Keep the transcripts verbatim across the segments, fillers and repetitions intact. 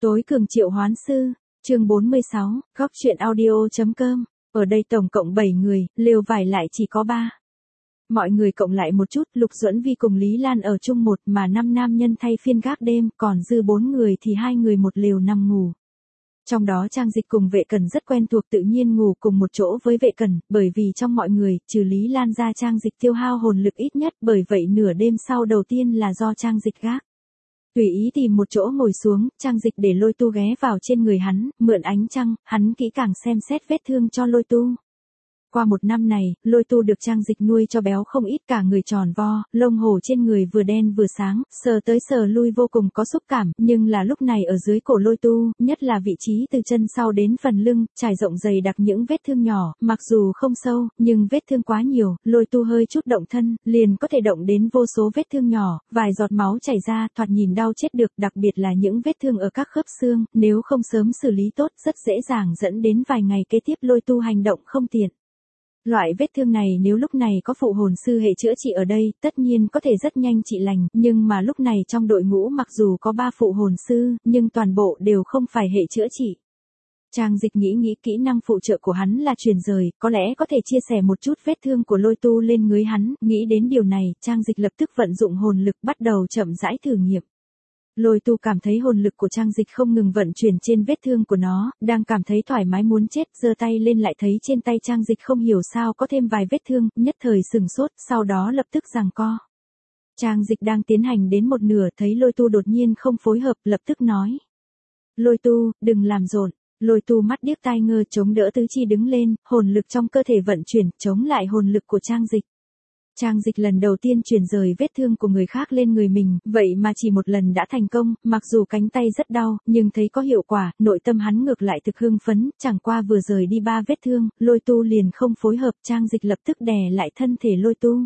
Tối cường triệu hoán sư, chương bốn mươi sáu, góc truyện audio.com, ở đây tổng cộng bảy người, lều vải lại chỉ có ba. Mọi người cộng lại một chút, Lục Duẫn Vi cùng Lý Lan ở chung một mà năm nam nhân thay phiên gác đêm, còn dư bốn người thì hai người một lều nằm ngủ. Trong đó Trang Dịch cùng Vệ Cẩn rất quen thuộc tự nhiên ngủ cùng một chỗ với Vệ Cẩn, bởi vì trong mọi người, trừ Lý Lan ra Trang Dịch tiêu hao hồn lực ít nhất, bởi vậy nửa đêm sau đầu tiên là do Trang Dịch gác. Tùy ý tìm một chỗ ngồi xuống, Trang Dịch để Lôi Tu ghé vào trên người hắn, mượn ánh trăng, hắn kỹ càng xem xét vết thương cho Lôi Tu. Qua một năm này, Lôi Tu được Trang Dịch nuôi cho béo không ít, cả người tròn vo, lông hổ trên người vừa đen vừa sáng, sờ tới sờ lui vô cùng có xúc cảm, nhưng là lúc này ở dưới cổ Lôi Tu, nhất là vị trí từ chân sau đến phần lưng, trải rộng dày đặc những vết thương nhỏ, mặc dù không sâu, nhưng vết thương quá nhiều, Lôi Tu hơi chút động thân, liền có thể động đến vô số vết thương nhỏ, vài giọt máu chảy ra, thoạt nhìn đau chết được, đặc biệt là những vết thương ở các khớp xương, nếu không sớm xử lý tốt, rất dễ dàng dẫn đến vài ngày kế tiếp Lôi Tu hành động không tiện. Loại vết thương này nếu lúc này có phụ hồn sư hệ chữa trị ở đây, tất nhiên có thể rất nhanh trị lành, nhưng mà lúc này trong đội ngũ mặc dù có ba phụ hồn sư, nhưng toàn bộ đều không phải hệ chữa trị. Trang Dịch nghĩ nghĩ kỹ năng phụ trợ của hắn là truyền rời, có lẽ có thể chia sẻ một chút vết thương của Lôi Tu lên người hắn, nghĩ đến điều này, Trang Dịch lập tức vận dụng hồn lực bắt đầu chậm rãi thử nghiệm. Lôi Tu cảm thấy hồn lực của Trang Dịch không ngừng vận chuyển trên vết thương của nó, đang cảm thấy thoải mái muốn chết, giơ tay lên lại thấy trên tay Trang Dịch không hiểu sao có thêm vài vết thương, nhất thời sừng sốt, sau đó lập tức giằng co. Trang Dịch đang tiến hành đến một nửa thấy Lôi Tu đột nhiên không phối hợp, lập tức nói. Lôi Tu, đừng làm rộn. Lôi Tu mắt điếc tai ngơ chống đỡ tứ chi đứng lên, hồn lực trong cơ thể vận chuyển, chống lại hồn lực của Trang Dịch. Trang Dịch lần đầu tiên truyền rời vết thương của người khác lên người mình, vậy mà chỉ một lần đã thành công, mặc dù cánh tay rất đau, nhưng thấy có hiệu quả, nội tâm hắn ngược lại thực hưng phấn, chẳng qua vừa rời đi ba vết thương, Lôi Tu liền không phối hợp, Trang Dịch lập tức đè lại thân thể Lôi Tu.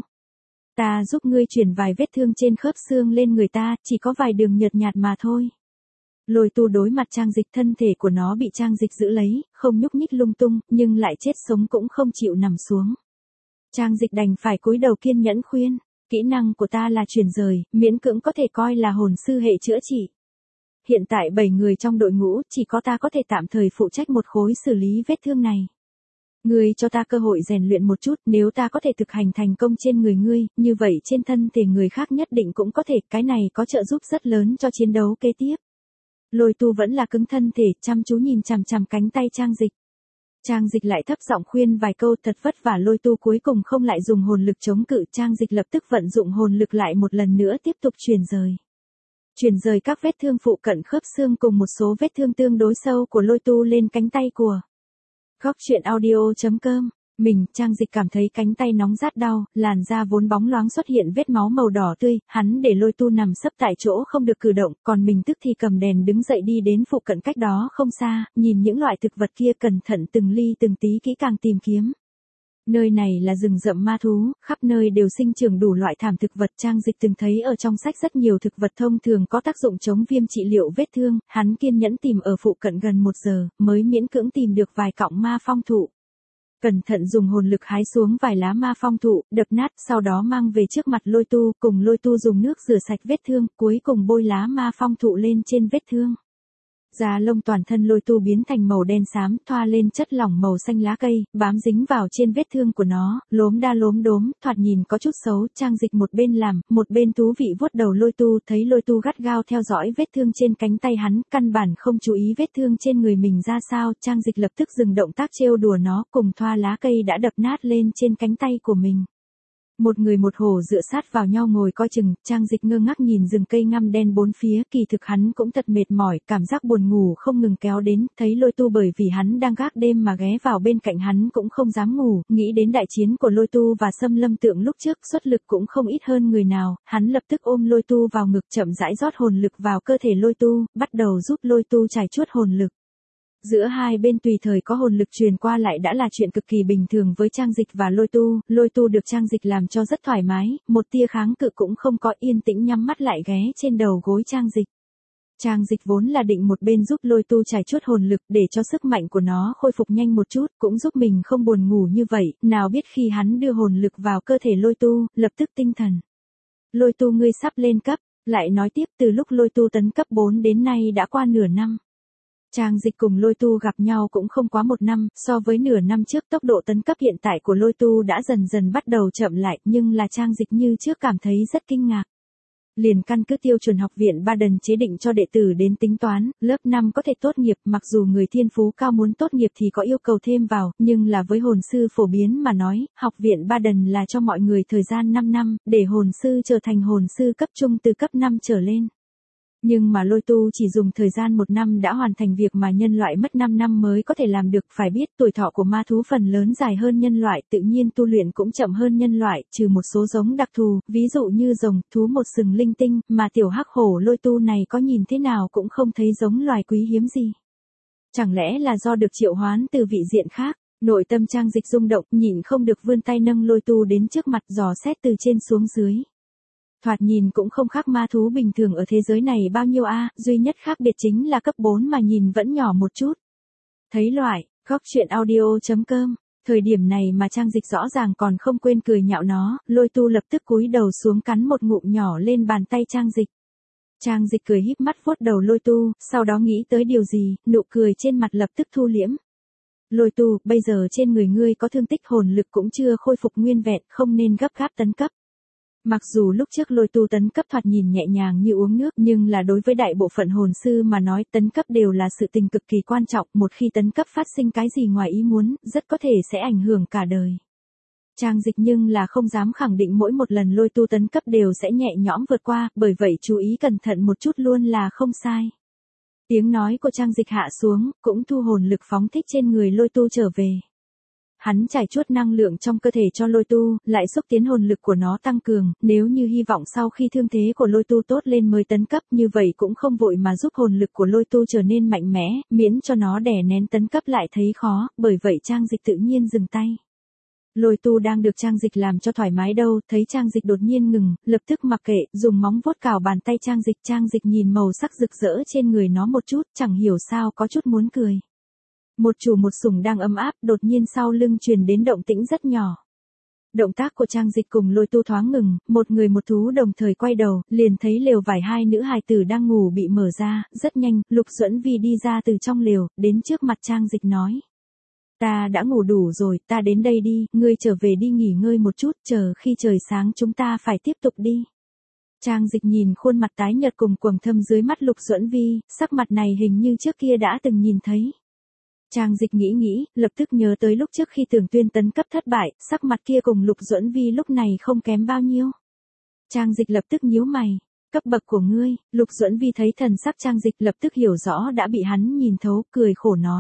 Ta giúp ngươi truyền vài vết thương trên khớp xương lên người ta, chỉ có vài đường nhợt nhạt mà thôi. Lôi Tu đối mặt Trang Dịch, thân thể của nó bị Trang Dịch giữ lấy, không nhúc nhích lung tung, nhưng lại chết sống cũng không chịu nằm xuống. Trang Dịch đành phải cúi đầu kiên nhẫn khuyên, kỹ năng của ta là truyền rời, miễn cưỡng có thể coi là hồn sư hệ chữa trị. Hiện tại bảy người trong đội ngũ, chỉ có ta có thể tạm thời phụ trách một khối xử lý vết thương này. Ngươi cho ta cơ hội rèn luyện một chút, nếu ta có thể thực hành thành công trên người ngươi, như vậy trên thân thể người khác nhất định cũng có thể, cái này có trợ giúp rất lớn cho chiến đấu kế tiếp. Lôi Tu vẫn là cứng thân thể, chăm chú nhìn chằm chằm cánh tay Trang Dịch. Trang Dịch lại thấp giọng khuyên vài câu, thật vất vả Lôi Tu cuối cùng không lại dùng hồn lực chống cự, Trang Dịch lập tức vận dụng hồn lực lại một lần nữa tiếp tục truyền rời. Truyền rời các vết thương phụ cận khớp xương cùng một số vết thương tương đối sâu của Lôi Tu lên cánh tay của. Góc truyện audio.com, mình, Trang Dịch cảm thấy cánh tay nóng rát đau, làn da vốn bóng loáng xuất hiện vết máu màu đỏ tươi, hắn để Lôi Tu nằm sấp tại chỗ không được cử động, còn mình tức thì cầm đèn đứng dậy đi đến phụ cận cách đó không xa, nhìn những loại thực vật kia cẩn thận từng ly từng tí kỹ càng tìm kiếm. Nơi này là rừng rậm ma thú, khắp nơi đều sinh trưởng đủ loại thảm thực vật. Trang Dịch từng thấy ở trong sách rất nhiều thực vật thông thường có tác dụng chống viêm trị liệu vết thương, hắn kiên nhẫn tìm ở phụ cận gần một giờ, mới miễn cưỡng tìm được vài cọng ma phong thụ. Cẩn thận dùng hồn lực hái xuống vài lá ma phong thụ, đập nát, sau đó mang về trước mặt Lôi Tu, cùng Lôi Tu dùng nước rửa sạch vết thương, cuối cùng bôi lá ma phong thụ lên trên vết thương. Da lông toàn thân Lôi Tu biến thành màu đen xám, thoa lên chất lỏng màu xanh lá cây, bám dính vào trên vết thương của nó, lốm đa lốm đốm, thoạt nhìn có chút xấu. Trang Dịch một bên làm, một bên thú vị vuốt đầu Lôi Tu, thấy Lôi Tu gắt gao theo dõi vết thương trên cánh tay hắn, căn bản không chú ý vết thương trên người mình ra sao, Trang Dịch lập tức dừng động tác trêu đùa nó, cùng thoa lá cây đã đập nát lên trên cánh tay của mình. Một người một hổ dựa sát vào nhau ngồi coi chừng, Trang Dịch ngơ ngác nhìn rừng cây ngăm đen bốn phía, kỳ thực hắn cũng thật mệt mỏi, cảm giác buồn ngủ không ngừng kéo đến, thấy Lôi Tu bởi vì hắn đang gác đêm mà ghé vào bên cạnh hắn cũng không dám ngủ, nghĩ đến đại chiến của Lôi Tu và Xâm Lâm Tượng lúc trước, xuất lực cũng không ít hơn người nào, hắn lập tức ôm Lôi Tu vào ngực, chậm rãi rót hồn lực vào cơ thể Lôi Tu, bắt đầu giúp Lôi Tu trải chuốt hồn lực. Giữa hai bên tùy thời có hồn lực truyền qua lại đã là chuyện cực kỳ bình thường với Trang Dịch và Lôi Tu, Lôi Tu được Trang Dịch làm cho rất thoải mái, một tia kháng cự cũng không có, yên tĩnh nhắm mắt lại ghé trên đầu gối Trang Dịch. Trang Dịch vốn là định một bên giúp Lôi Tu trải chuốt hồn lực để cho sức mạnh của nó khôi phục nhanh một chút, cũng giúp mình không buồn ngủ như vậy, nào biết khi hắn đưa hồn lực vào cơ thể Lôi Tu, lập tức tinh thần. Lôi Tu ngươi sắp lên cấp, lại nói tiếp từ lúc Lôi Tu tấn cấp bốn đến nay đã qua nửa năm. Trang Dịch cùng Lôi Tu gặp nhau cũng không quá một năm, so với nửa năm trước tốc độ tấn cấp hiện tại của Lôi Tu đã dần dần bắt đầu chậm lại, nhưng là Trang Dịch như trước cảm thấy rất kinh ngạc. Liền căn cứ tiêu chuẩn học viện Baden chế định cho đệ tử đến tính toán, lớp năm có thể tốt nghiệp, mặc dù người thiên phú cao muốn tốt nghiệp thì có yêu cầu thêm vào, nhưng là với hồn sư phổ biến mà nói, học viện Baden là cho mọi người thời gian năm năm, để hồn sư trở thành hồn sư cấp trung từ cấp năm trở lên. Nhưng mà Lôi Tu chỉ dùng thời gian một năm đã hoàn thành việc mà nhân loại mất năm năm mới có thể làm được, phải biết tuổi thọ của ma thú phần lớn dài hơn nhân loại, tự nhiên tu luyện cũng chậm hơn nhân loại, trừ một số giống đặc thù, ví dụ như rồng, thú một sừng linh tinh, mà tiểu hắc hổ Lôi Tu này có nhìn thế nào cũng không thấy giống loài quý hiếm gì. Chẳng lẽ là do được triệu hoán từ vị diện khác? Nội tâm Trang Dịch rung động, nhịn không được vươn tay nâng Lôi Tu đến trước mặt dò xét từ trên xuống dưới. Thoạt nhìn cũng không khác ma thú bình thường ở thế giới này bao nhiêu a, duy nhất khác biệt chính là cấp bốn mà nhìn vẫn nhỏ một chút. Thấy loại, góc truyện audio chấm com, thời điểm này mà Trang Dịch rõ ràng còn không quên cười nhạo nó, Lôi Tu lập tức cúi đầu xuống cắn một ngụm nhỏ lên bàn tay Trang Dịch. Trang Dịch cười híp mắt vuốt đầu Lôi Tu, sau đó nghĩ tới điều gì, nụ cười trên mặt lập tức thu liễm. Lôi Tu, bây giờ trên người ngươi có thương tích, hồn lực cũng chưa khôi phục nguyên vẹn, không nên gấp gáp tấn cấp. Mặc dù lúc trước Lôi Tu tấn cấp thoạt nhìn nhẹ nhàng như uống nước, nhưng là đối với đại bộ phận hồn sư mà nói, tấn cấp đều là sự tình cực kỳ quan trọng, một khi tấn cấp phát sinh cái gì ngoài ý muốn, rất có thể sẽ ảnh hưởng cả đời. Trang Dịch nhưng là không dám khẳng định mỗi một lần Lôi Tu tấn cấp đều sẽ nhẹ nhõm vượt qua, bởi vậy chú ý cẩn thận một chút luôn là không sai. Tiếng nói của Trang Dịch hạ xuống, cũng thu hồn lực phóng thích trên người Lôi Tu trở về. Hắn trải chuốt năng lượng trong cơ thể cho Lôi Tu, lại xúc tiến hồn lực của nó tăng cường, nếu như hy vọng sau khi thương thế của Lôi Tu tốt lên mới tấn cấp, như vậy cũng không vội mà giúp hồn lực của Lôi Tu trở nên mạnh mẽ, miễn cho nó đè nén tấn cấp lại thấy khó, bởi vậy Trang Dịch tự nhiên dừng tay. Lôi Tu đang được Trang Dịch làm cho thoải mái đâu, thấy Trang Dịch đột nhiên ngừng, lập tức mặc kệ, dùng móng vuốt cào bàn tay Trang Dịch. Trang Dịch nhìn màu sắc rực rỡ trên người nó một chút, chẳng hiểu sao có chút muốn cười. Một chủ một sủng đang ấm áp, đột nhiên sau lưng truyền đến động tĩnh rất nhỏ. Động tác của Trang Dịch cùng Lôi Tu thoáng ngừng, một người một thú đồng thời quay đầu, liền thấy lều vải hai nữ hài tử đang ngủ bị mở ra, rất nhanh, Lục Duẫn Vi đi ra từ trong lều, đến trước mặt Trang Dịch nói. Ta đã ngủ đủ rồi, ta đến đây đi, ngươi trở về đi nghỉ ngơi một chút, chờ khi trời sáng chúng ta phải tiếp tục đi. Trang Dịch nhìn khuôn mặt tái nhợt cùng quầng thâm dưới mắt Lục Duẫn Vi, sắc mặt này hình như trước kia đã từng nhìn thấy. Trang Dịch nghĩ nghĩ, lập tức nhớ tới lúc trước khi Tưởng Tuyên tấn cấp thất bại, sắc mặt kia cùng Lục Duẫn Vi lúc này không kém bao nhiêu. Trang Dịch lập tức nhíu mày, cấp bậc của ngươi, Lục Duẫn Vi thấy thần sắc Trang Dịch lập tức hiểu rõ đã bị hắn nhìn thấu, cười khổ nói.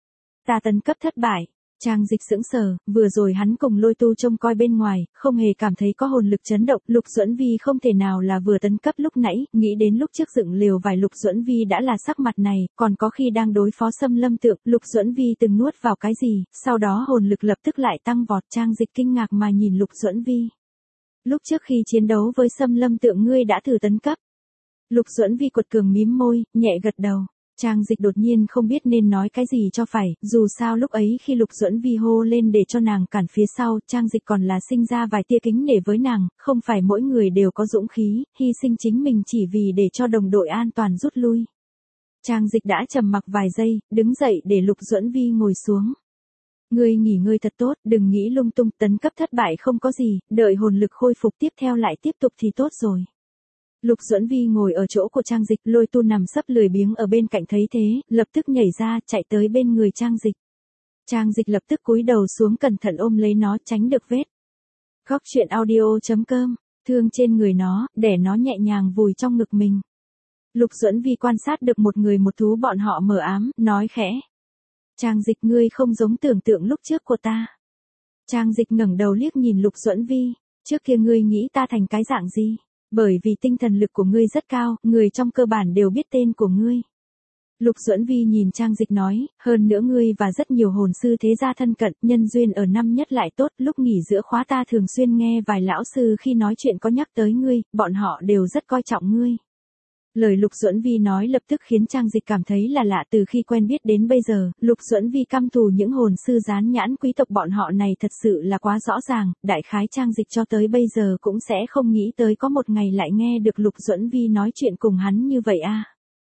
Ta tấn cấp thất bại. Trang Dịch sững sờ, vừa rồi hắn cùng Lôi Tu trông coi bên ngoài, không hề cảm thấy có hồn lực chấn động, Lục Duẫn Vi không thể nào là vừa tấn cấp lúc nãy, nghĩ đến lúc trước dựng lều vài Lục Duẫn Vi đã là sắc mặt này, còn có khi đang đối phó Xâm Lâm Tượng, Lục Duẫn Vi từng nuốt vào cái gì, sau đó hồn lực lập tức lại tăng vọt. Trang Dịch kinh ngạc mà nhìn Lục Duẫn Vi. Lúc trước khi chiến đấu với Xâm Lâm Tượng ngươi đã thử tấn cấp. Lục Duẫn Vi quật cường mím môi, nhẹ gật đầu. Trang Dịch đột nhiên không biết nên nói cái gì cho phải, dù sao lúc ấy khi Lục Duẫn Vi hô lên để cho nàng cản phía sau, Trang Dịch còn là sinh ra vài tia kính nể với nàng, không phải mỗi người đều có dũng khí, hy sinh chính mình chỉ vì để cho đồng đội an toàn rút lui. Trang Dịch đã trầm mặc vài giây, đứng dậy để Lục Duẫn Vi ngồi xuống. Ngươi nghỉ ngơi thật tốt, đừng nghĩ lung tung, tấn cấp thất bại không có gì, đợi hồn lực khôi phục tiếp theo lại tiếp tục thì tốt rồi. Lục Duẫn Vi ngồi ở chỗ của Trang Dịch, Lôi Tu nằm sấp lười biếng ở bên cạnh thấy thế, lập tức nhảy ra, chạy tới bên người Trang Dịch. Trang Dịch lập tức cúi đầu xuống cẩn thận ôm lấy nó, tránh được vết. Góc truyện audio chấm com, thương trên người nó, để nó nhẹ nhàng vùi trong ngực mình. Lục Duẫn Vi quan sát được một người một thú bọn họ mờ ám, nói khẽ. Trang Dịch, ngươi không giống tưởng tượng lúc trước của ta. Trang Dịch ngẩng đầu liếc nhìn Lục Duẫn Vi, trước kia ngươi nghĩ ta thành cái dạng gì? Bởi vì tinh thần lực của ngươi rất cao, người trong cơ bản đều biết tên của ngươi. Lục Duẫn Vi nhìn Trang Dịch nói, hơn nữa ngươi và rất nhiều hồn sư thế gia thân cận, nhân duyên ở năm nhất lại tốt, lúc nghỉ giữa khóa ta thường xuyên nghe vài lão sư khi nói chuyện có nhắc tới ngươi, bọn họ đều rất coi trọng ngươi. Lời Lục Duẫn Vi nói lập tức khiến Trang Dịch cảm thấy là lạ, từ khi quen biết đến bây giờ, Lục Duẫn Vi căm thù những hồn sư dán nhãn quý tộc bọn họ này thật sự là quá rõ ràng, đại khái Trang Dịch cho tới bây giờ cũng sẽ không nghĩ tới có một ngày lại nghe được Lục Duẫn Vi nói chuyện cùng hắn như vậy a.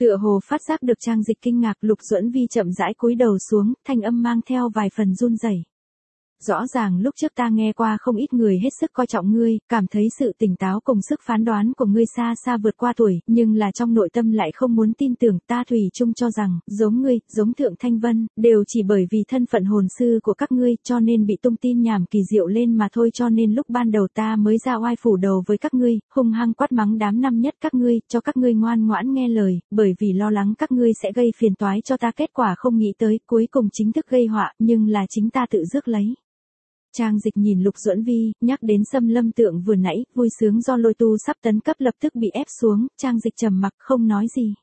Tựa hồ phát giác được Trang Dịch kinh ngạc, Lục Duẫn Vi chậm rãi cúi đầu xuống, thanh âm mang theo vài phần run rẩy. Rõ ràng lúc trước ta nghe qua không ít người hết sức coi trọng ngươi, cảm thấy sự tỉnh táo cùng sức phán đoán của ngươi xa xa vượt qua tuổi, nhưng là trong nội tâm lại không muốn tin tưởng, ta thủy chung cho rằng, giống ngươi, giống Thượng Thanh Vân, đều chỉ bởi vì thân phận hồn sư của các ngươi, cho nên bị tung tin nhảm kỳ diệu lên mà thôi, cho nên lúc ban đầu ta mới ra oai phủ đầu với các ngươi, hung hăng quát mắng đám năm nhất các ngươi, cho các ngươi ngoan ngoãn nghe lời, bởi vì lo lắng các ngươi sẽ gây phiền toái cho ta, kết quả không nghĩ tới, cuối cùng chính thức gây họa, nhưng là chính ta tự rước lấy. Trang Dịch nhìn Lục Duẫn Vi, nhắc đến Xâm Lâm Tượng vừa nãy, vui sướng do lôi tu sắp tấn cấp lập tức bị ép xuống, Trang Dịch trầm mặc không nói gì.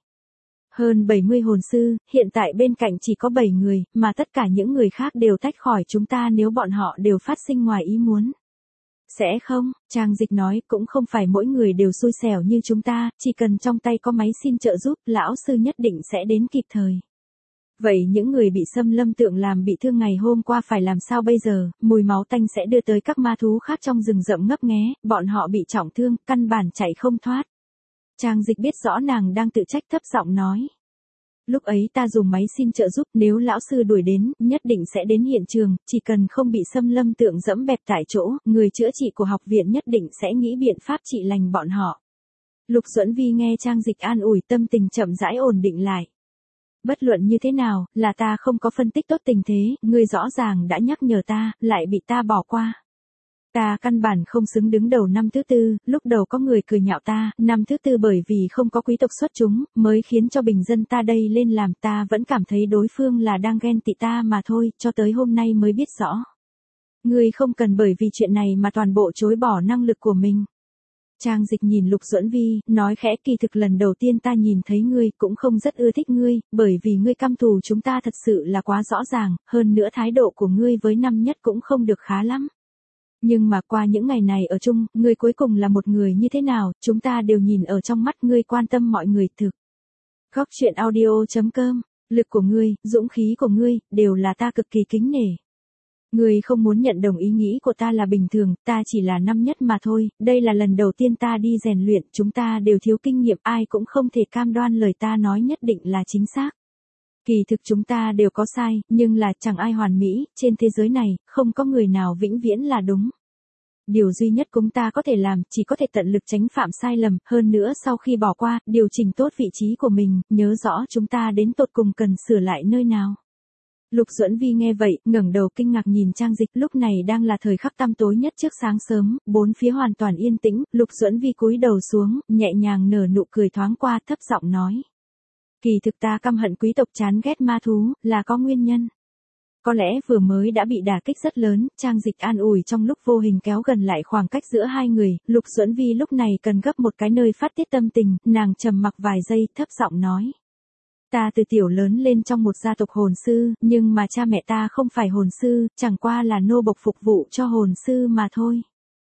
Hơn bảy mươi hồn sư, hiện tại bên cạnh chỉ có bảy người, mà tất cả những người khác đều tách khỏi chúng ta nếu bọn họ đều phát sinh ngoài ý muốn. Sẽ không, Trang Dịch nói, cũng không phải mỗi người đều xui xẻo như chúng ta, chỉ cần trong tay có máy xin trợ giúp, lão sư nhất định sẽ đến kịp thời. Vậy những người bị Xâm Lâm Tượng làm bị thương ngày hôm qua phải làm sao bây giờ, mùi máu tanh sẽ đưa tới các ma thú khác trong rừng rậm ngấp nghé, bọn họ bị trọng thương, căn bản chạy không thoát. Trang Dịch biết rõ nàng đang tự trách, thấp giọng nói. Lúc ấy ta dùng máy xin trợ giúp, nếu lão sư đuổi đến, nhất định sẽ đến hiện trường, chỉ cần không bị Xâm Lâm Tượng dẫm bẹp tại chỗ, người chữa trị của học viện nhất định sẽ nghĩ biện pháp trị lành bọn họ. Lục Duẫn Vi nghe Trang Dịch an ủi, tâm tình chậm rãi ổn định lại. Bất luận như thế nào, là ta không có phân tích tốt tình thế, ngươi rõ ràng đã nhắc nhở ta, lại bị ta bỏ qua. Ta căn bản không xứng đứng đầu năm thứ tư, lúc đầu có người cười nhạo ta, năm thứ tư bởi vì không có quý tộc xuất chúng, mới khiến cho bình dân ta đây lên làm, ta vẫn cảm thấy đối phương là đang ghen tị ta mà thôi, cho tới hôm nay mới biết rõ. Ngươi không cần bởi vì chuyện này mà toàn bộ chối bỏ năng lực của mình. Trang Dịch nhìn Lục Duẫn Vi, nói khẽ, kỳ thực lần đầu tiên ta nhìn thấy ngươi cũng không rất ưa thích ngươi, bởi vì ngươi căm thù chúng ta thật sự là quá rõ ràng, hơn nữa thái độ của ngươi với năm nhất cũng không được khá lắm. Nhưng mà qua những ngày này ở chung, ngươi cuối cùng là một người như thế nào, chúng ta đều nhìn ở trong mắt ngươi, quan tâm mọi người thực. Góc truyện audio chấm com, lực của ngươi, dũng khí của ngươi, đều là ta cực kỳ kính nể. Ngươi không muốn nhận đồng ý nghĩ của ta là bình thường, ta chỉ là năm nhất mà thôi, đây là lần đầu tiên ta đi rèn luyện, chúng ta đều thiếu kinh nghiệm, ai cũng không thể cam đoan lời ta nói nhất định là chính xác. Kỳ thực chúng ta đều có sai, nhưng là chẳng ai hoàn mỹ, trên thế giới này, không có người nào vĩnh viễn là đúng. Điều duy nhất chúng ta có thể làm, chỉ có thể tận lực tránh phạm sai lầm, hơn nữa sau khi bỏ qua, điều chỉnh tốt vị trí của mình, nhớ rõ chúng ta đến tột cùng cần sửa lại nơi nào. Lục Duẫn Vi nghe vậy, ngẩng đầu kinh ngạc nhìn Trang Dịch, lúc này đang là thời khắc tăm tối nhất trước sáng sớm, bốn phía hoàn toàn yên tĩnh, Lục Duẫn Vi cúi đầu xuống, nhẹ nhàng nở nụ cười thoáng qua, thấp giọng nói. Kỳ thực ta căm hận quý tộc chán ghét ma thú, là có nguyên nhân. Có lẽ vừa mới đã bị đả kích rất lớn, Trang Dịch an ủi trong lúc vô hình kéo gần lại khoảng cách giữa hai người, Lục Duẫn Vi lúc này cần gấp một cái nơi phát tiết tâm tình, nàng trầm mặc vài giây, thấp giọng nói. Ta từ tiểu lớn lên trong một gia tộc hồn sư, nhưng mà cha mẹ ta không phải hồn sư, chẳng qua là nô bộc phục vụ cho hồn sư mà thôi.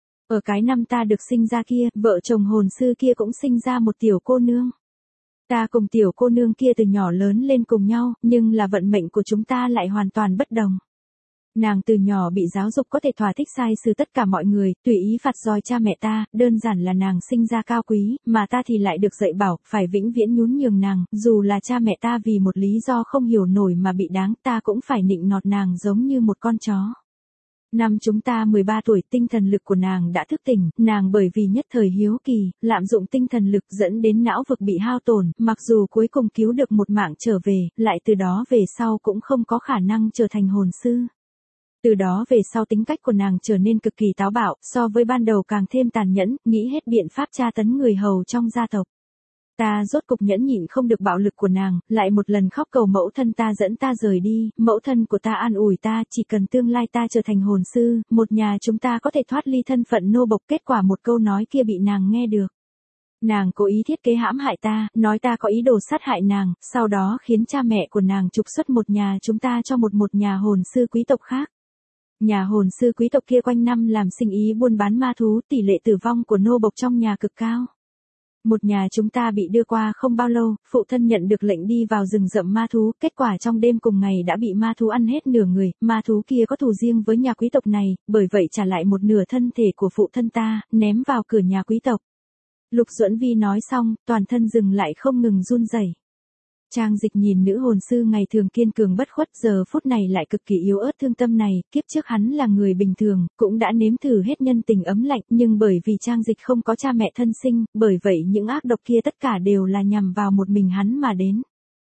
Ở cái năm ta được sinh ra kia, vợ chồng hồn sư kia cũng sinh ra một tiểu cô nương. Ta cùng tiểu cô nương kia từ nhỏ lớn lên cùng nhau, nhưng là vận mệnh của chúng ta lại hoàn toàn bất đồng. Nàng từ nhỏ bị giáo dục có thể thỏa thích sai xử tất cả mọi người, tùy ý phạt roi cha mẹ ta, đơn giản là nàng sinh ra cao quý, mà ta thì lại được dạy bảo, phải vĩnh viễn nhún nhường nàng, dù là cha mẹ ta vì một lý do không hiểu nổi mà bị đáng, ta cũng phải nịnh nọt nàng giống như một con chó. Năm chúng ta mười ba tuổi, tinh thần lực của nàng đã thức tỉnh, nàng bởi vì nhất thời hiếu kỳ, lạm dụng tinh thần lực dẫn đến não vực bị hao tổn, mặc dù cuối cùng cứu được một mạng trở về, lại từ đó về sau cũng không có khả năng trở thành hồn sư. Từ đó về sau tính cách của nàng trở nên cực kỳ táo bạo, so với ban đầu càng thêm tàn nhẫn, nghĩ hết biện pháp tra tấn người hầu trong gia tộc. Ta rốt cục nhẫn nhịn không được bạo lực của nàng, lại một lần khóc cầu mẫu thân ta dẫn ta rời đi, mẫu thân của ta an ủi ta, chỉ cần tương lai ta trở thành hồn sư, một nhà chúng ta có thể thoát ly thân phận nô bộc, kết quả một câu nói kia bị nàng nghe được. Nàng cố ý thiết kế hãm hại ta, nói ta có ý đồ sát hại nàng, sau đó khiến cha mẹ của nàng trục xuất một nhà chúng ta cho một một nhà hồn sư quý tộc khác. Nhà hồn sư quý tộc kia quanh năm làm sinh ý buôn bán ma thú, tỷ lệ tử vong của nô bộc trong nhà cực cao. Một nhà chúng ta bị đưa qua không bao lâu, phụ thân nhận được lệnh đi vào rừng rậm ma thú, kết quả trong đêm cùng ngày đã bị ma thú ăn hết nửa người, ma thú kia có thù riêng với nhà quý tộc này, bởi vậy trả lại một nửa thân thể của phụ thân ta, ném vào cửa nhà quý tộc. Lục Duẫn Vi nói xong, toàn thân dừng lại không ngừng run rẩy. Trang Dịch nhìn nữ hồn sư ngày thường kiên cường bất khuất giờ phút này lại cực kỳ yếu ớt thương tâm này, kiếp trước hắn là người bình thường, cũng đã nếm thử hết nhân tình ấm lạnh, nhưng bởi vì Trang Dịch không có cha mẹ thân sinh, bởi vậy những ác độc kia tất cả đều là nhằm vào một mình hắn mà đến.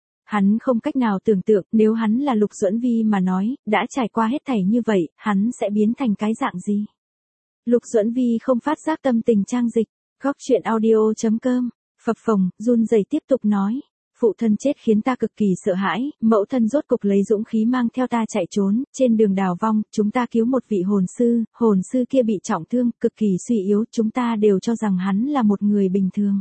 Hắn không cách nào tưởng tượng nếu hắn là Lục Duẫn Vi mà nói, đã trải qua hết thảy như vậy, hắn sẽ biến thành cái dạng gì. Lục Duẫn Vi không phát giác tâm tình Trang Dịch, góc truyện audio chấm com, phập phồng, run rẩy tiếp tục nói. Phụ thân chết khiến ta cực kỳ sợ hãi, mẫu thân rốt cục lấy dũng khí mang theo ta chạy trốn, trên đường đào vong, chúng ta cứu một vị hồn sư, hồn sư kia bị trọng thương, cực kỳ suy yếu, chúng ta đều cho rằng hắn là một người bình thường.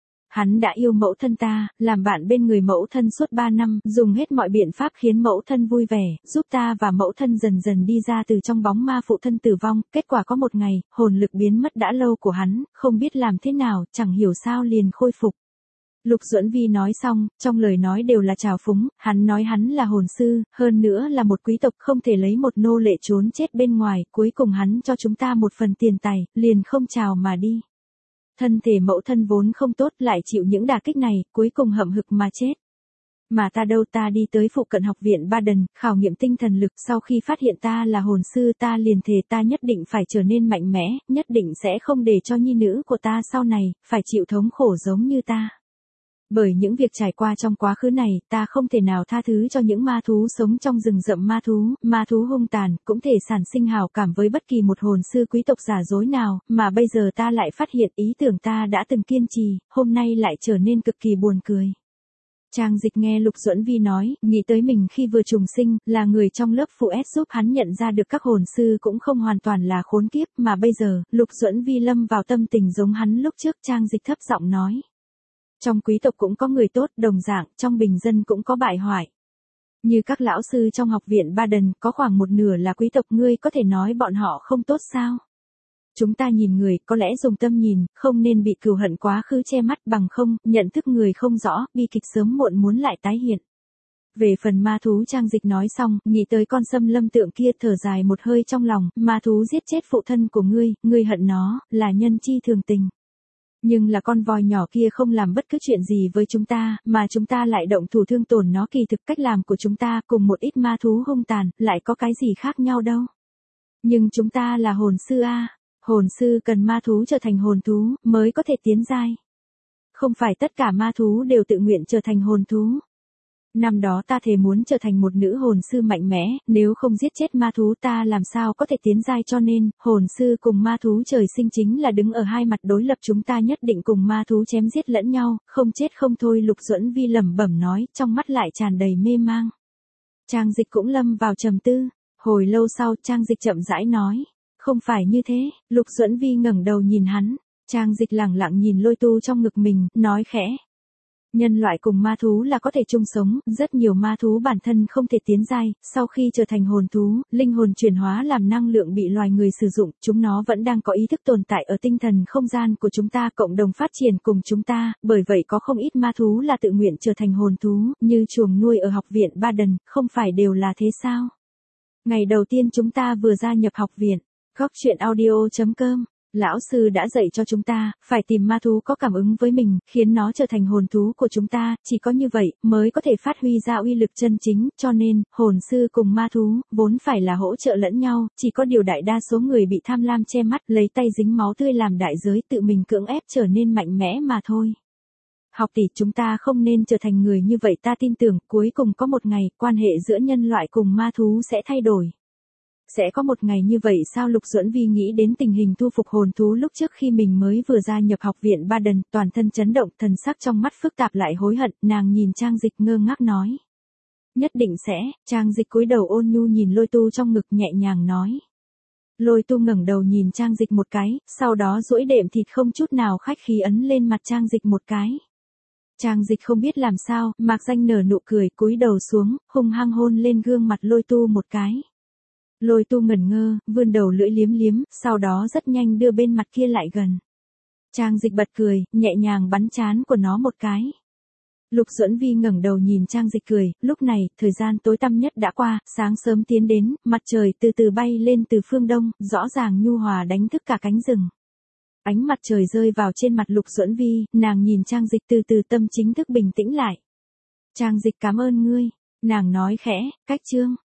Hắn đã yêu mẫu thân ta, làm bạn bên người mẫu thân suốt ba năm, dùng hết mọi biện pháp khiến mẫu thân vui vẻ, giúp ta và mẫu thân dần dần đi ra từ trong bóng ma phụ thân tử vong, kết quả có một ngày, hồn lực biến mất đã lâu của hắn, không biết làm thế nào, chẳng hiểu sao liền khôi phục. Lục Duẫn Vi nói xong, trong lời nói đều là trào phúng, hắn nói hắn là hồn sư, hơn nữa là một quý tộc không thể lấy một nô lệ trốn chết bên ngoài, cuối cùng hắn cho chúng ta một phần tiền tài, liền không chào mà đi. Thân thể mẫu thân vốn không tốt lại chịu những đả kích này, cuối cùng hậm hực mà chết. Mà ta đâu ta đi tới phụ cận học viện Baden, khảo nghiệm tinh thần lực sau khi phát hiện ta là hồn sư ta liền thề ta nhất định phải trở nên mạnh mẽ, nhất định sẽ không để cho nhi nữ của ta sau này, phải chịu thống khổ giống như ta. Bởi những việc trải qua trong quá khứ này, ta không thể nào tha thứ cho những ma thú sống trong rừng rậm ma thú, ma thú hung tàn, cũng thể sản sinh hào cảm với bất kỳ một hồn sư quý tộc giả dối nào, mà bây giờ ta lại phát hiện ý tưởng ta đã từng kiên trì, hôm nay lại trở nên cực kỳ buồn cười. Trang Dịch nghe Lục Duẫn Vi nói, nghĩ tới mình khi vừa trùng sinh, là người trong lớp phụ S giúp hắn nhận ra được các hồn sư cũng không hoàn toàn là khốn kiếp, mà bây giờ, Lục Duẫn Vi lâm vào tâm tình giống hắn lúc trước. Trang Dịch thấp giọng nói. Trong quý tộc cũng có người tốt, đồng dạng, trong bình dân cũng có bại hoại. Như các lão sư trong học viện Baden, có khoảng một nửa là quý tộc, ngươi có thể nói bọn họ không tốt sao? Chúng ta nhìn người, có lẽ dùng tâm nhìn, không nên bị cừu hận quá khứ che mắt, bằng không, nhận thức người không rõ, bi kịch sớm muộn muốn lại tái hiện. Về phần ma thú, Trang Dịch nói xong, nghĩ tới con sâm lâm tượng kia, thở dài một hơi trong lòng, ma thú giết chết phụ thân của ngươi, ngươi hận nó, là nhân chi thường tình. Nhưng là con voi nhỏ kia không làm bất cứ chuyện gì với chúng ta, mà chúng ta lại động thủ thương tổn nó, kỳ thực cách làm của chúng ta cùng một ít ma thú hung tàn, lại có cái gì khác nhau đâu. Nhưng chúng ta là hồn sư a, hồn sư cần ma thú trở thành hồn thú, mới có thể tiến giai. Không phải tất cả ma thú đều tự nguyện trở thành hồn thú. Năm đó ta thề muốn trở thành một nữ hồn sư mạnh mẽ, nếu không giết chết ma thú ta làm sao có thể tiến giai, cho nên, hồn sư cùng ma thú trời sinh chính là đứng ở hai mặt đối lập, chúng ta nhất định cùng ma thú chém giết lẫn nhau, không chết không thôi. Lục Duẫn Vi lẩm bẩm nói, trong mắt lại tràn đầy mê mang. Trang Dịch cũng lâm vào trầm tư, hồi lâu sau Trang Dịch chậm rãi nói, không phải như thế. Lục Duẫn Vi ngẩng đầu nhìn hắn, Trang Dịch lẳng lặng nhìn Lôi Tu trong ngực mình, nói khẽ. Nhân loại cùng ma thú là có thể chung sống, rất nhiều ma thú bản thân không thể tiến giai, sau khi trở thành hồn thú, linh hồn chuyển hóa làm năng lượng bị loài người sử dụng, chúng nó vẫn đang có ý thức tồn tại ở tinh thần không gian của chúng ta, cộng đồng phát triển cùng chúng ta, bởi vậy có không ít ma thú là tự nguyện trở thành hồn thú, như chuồng nuôi ở học viện Baden, không phải đều là thế sao? Ngày đầu tiên chúng ta vừa gia nhập học viện, góc truyện audio chấm com. Lão sư đã dạy cho chúng ta, phải tìm ma thú có cảm ứng với mình, khiến nó trở thành hồn thú của chúng ta, chỉ có như vậy, mới có thể phát huy ra uy lực chân chính, cho nên, hồn sư cùng ma thú, vốn phải là hỗ trợ lẫn nhau, chỉ có điều đại đa số người bị tham lam che mắt, lấy tay dính máu tươi làm đại giới, tự mình cưỡng ép trở nên mạnh mẽ mà thôi. Học tỷ, chúng ta không nên trở thành người như vậy, ta tin tưởng, cuối cùng có một ngày, quan hệ giữa nhân loại cùng ma thú sẽ thay đổi. Sẽ có một ngày như vậy sao? Lục Duẫn Vi nghĩ đến tình hình thu phục hồn thú lúc trước khi mình mới vừa gia nhập học viện Baden, toàn thân chấn động, thần sắc trong mắt phức tạp lại hối hận, nàng nhìn Trang Dịch ngơ ngác nói. Nhất định sẽ. Trang Dịch cúi đầu ôn nhu nhìn Lôi Tu trong ngực, nhẹ nhàng nói. Lôi Tu ngẩng đầu nhìn Trang Dịch một cái, sau đó duỗi đệm thịt không chút nào khách khí ấn lên mặt Trang Dịch một cái. Trang Dịch không biết làm sao, mạc danh nở nụ cười, cúi đầu xuống, hung hăng hôn lên gương mặt Lôi Tu một cái. Lôi Tu ngẩn ngơ, vươn đầu lưỡi liếm liếm, sau đó rất nhanh đưa bên mặt kia lại gần. Trang Dịch bật cười, nhẹ nhàng bắn trán của nó một cái. Lục Duẫn Vi ngẩng đầu nhìn Trang Dịch cười, lúc này, thời gian tối tăm nhất đã qua, sáng sớm tiến đến, mặt trời từ từ bay lên từ phương đông, rõ ràng nhu hòa đánh thức cả cánh rừng. Ánh mặt trời rơi vào trên mặt Lục Duẫn Vi, nàng nhìn Trang Dịch từ từ, tâm chính thức bình tĩnh lại. Trang Dịch cảm ơn ngươi. Nàng nói khẽ, cách chương.